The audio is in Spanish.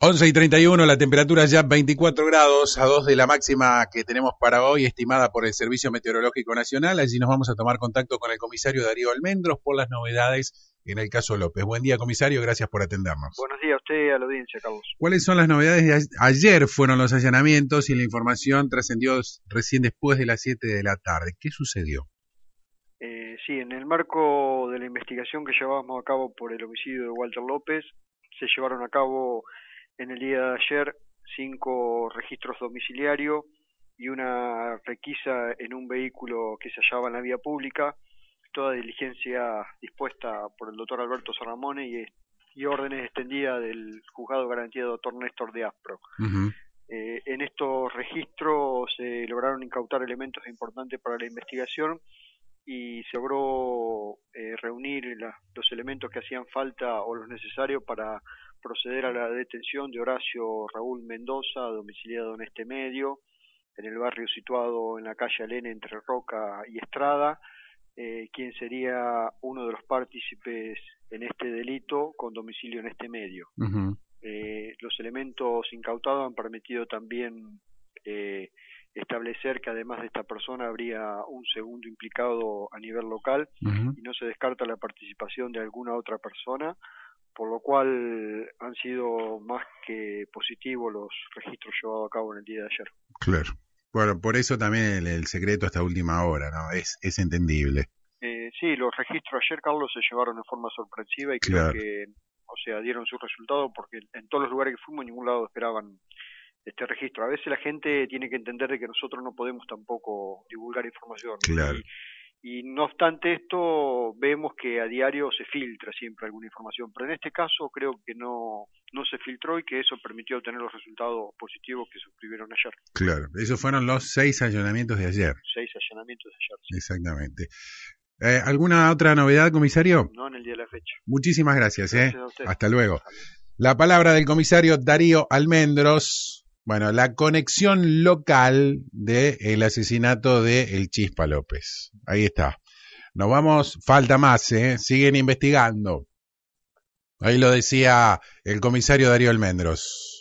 11:31, la temperatura ya 24 grados, a 2 de la máxima que tenemos para hoy, estimada por el Servicio Meteorológico Nacional. Allí nos vamos a tomar contacto con el comisario Darío Almendros por las novedades en el caso López. Buen día, comisario, gracias por atendernos. Buenos días a usted y a la audiencia, Carlos. ¿Cuáles son las novedades de ayer? Fueron los allanamientos y la información trascendió recién después de las 7 de la tarde. ¿Qué sucedió? Sí, en el marco de la investigación que llevábamos a cabo por el homicidio de Walter López, se llevaron a cabo en el día de ayer 5 registros domiciliarios y una requisa en un vehículo que se hallaba en la vía pública, toda diligencia dispuesta por el doctor Alberto Sarramone y órdenes extendidas del juzgado de garantía doctor Néstor de Aspro. En estos registros se lograron incautar elementos importantes para la investigación y se logró reunir los elementos que hacían falta o los necesarios para proceder a la detención de Horacio Raúl Mendoza, domiciliado en este medio, en el barrio situado en la calle Alene entre Roca y Estrada, quien sería uno de los partícipes en este delito con domicilio en este medio. Los elementos incautados han permitido también establecer que además de esta persona habría un segundo implicado a nivel local y no se descarta la participación de alguna otra persona, por lo cual han sido más que positivos los registros llevados a cabo en el día de ayer. Claro. Bueno, por eso también el secreto hasta última hora, ¿no? Es entendible. Sí, los registros ayer, Carlos, se llevaron en forma sorpresiva y creo que, dieron su resultado porque en todos los lugares que fuimos, en ningún lado esperaban este registro. A veces la gente tiene que entender de que nosotros no podemos tampoco divulgar información. Claro. Y no obstante esto, vemos que a diario se filtra siempre alguna información, pero en este caso creo que no se filtró y que eso permitió obtener los resultados positivos que suscribieron ayer. Claro, esos fueron los 6 allanamientos de ayer. 6 allanamientos de ayer, sí. Exactamente. ¿Alguna otra novedad, comisario? No, en el día de la fecha. Muchísimas gracias. Gracias a usted. Hasta luego. La palabra del comisario Darío Almendros. Bueno, la conexión local del asesinato de El Chispa López. Ahí está. Nos vamos, falta más, siguen investigando. Ahí lo decía el comisario Darío Almendros.